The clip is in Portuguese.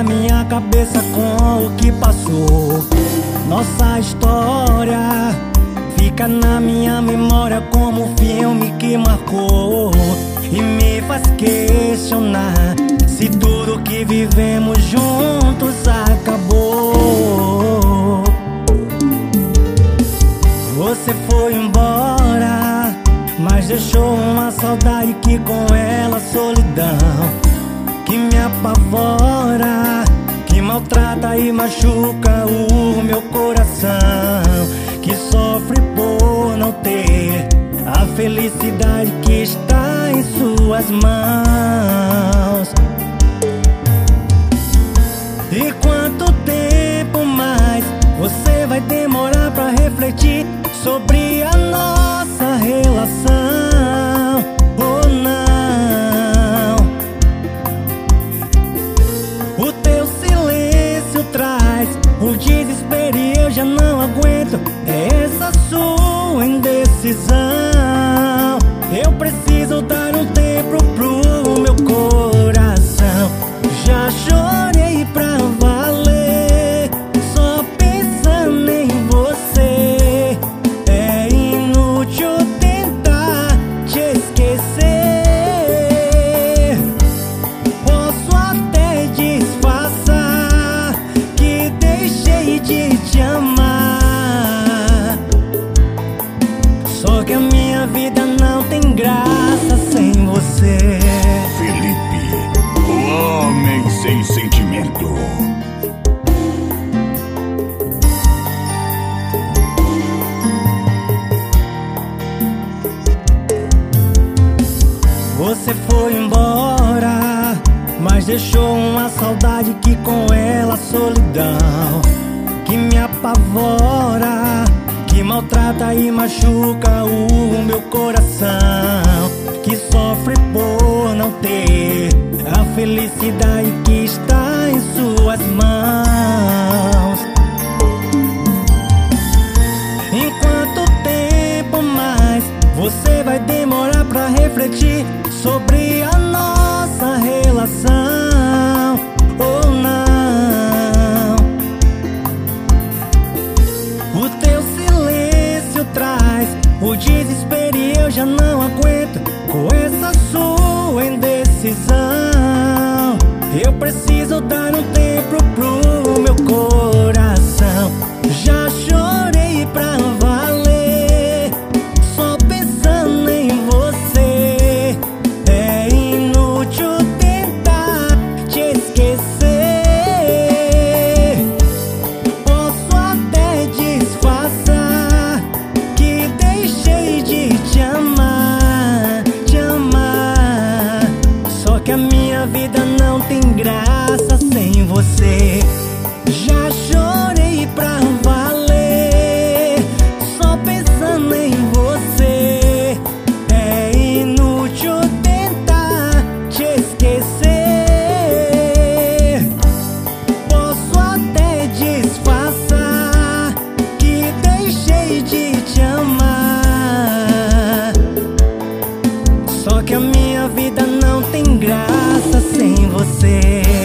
na minha cabeça com o que passou. Nossa história fica na minha memória como um filme que marcou e me faz questionar se tudo que vivemos juntos acabou. Você foi embora, mas deixou uma saudade que com ela solidão que me apavora, que maltrata e machuca o meu coração, que sofre por não ter a felicidade que está em suas mãos. E quanto tempo mais você vai demorar pra refletir sobre a nossa relação? Ou não? O teu silêncio traz o desespero e eu já não aguento essa sua indecisão. Eu preciso dar um tempo pro meu coração. Já chorei pra valer, só pensando em você. É inútil tentar te esquecer. Posso até disfarçar que deixei de te amar, só que a minha vida não tem graça sem você. Felipe, o homem sem sentimento. Você foi embora, mas deixou uma saudade que com ela solidão que me apavora, que maltrata e machuca o meu coração, que sofre por não ter a felicidade que está em suas mãos. Enquanto tempo mais você vai demorar pra refletir sobre a nossa relação? Ou não? O teu silêncio traz o desespero e eu já não aguento com essa sua indecisão. Eu preciso dar um tempo pro meu coração. Já chorei pra valer, só pensando em você. É inútil tentar te esquecer. Posso até disfarçar que deixei de te amar, só que a minha vida não tem graça sem você. Já chorei pra valer, só pensando em você. É inútil tentar te esquecer. Posso até disfarçar que deixei de te amar, só que a minha vida não tem graça sem você.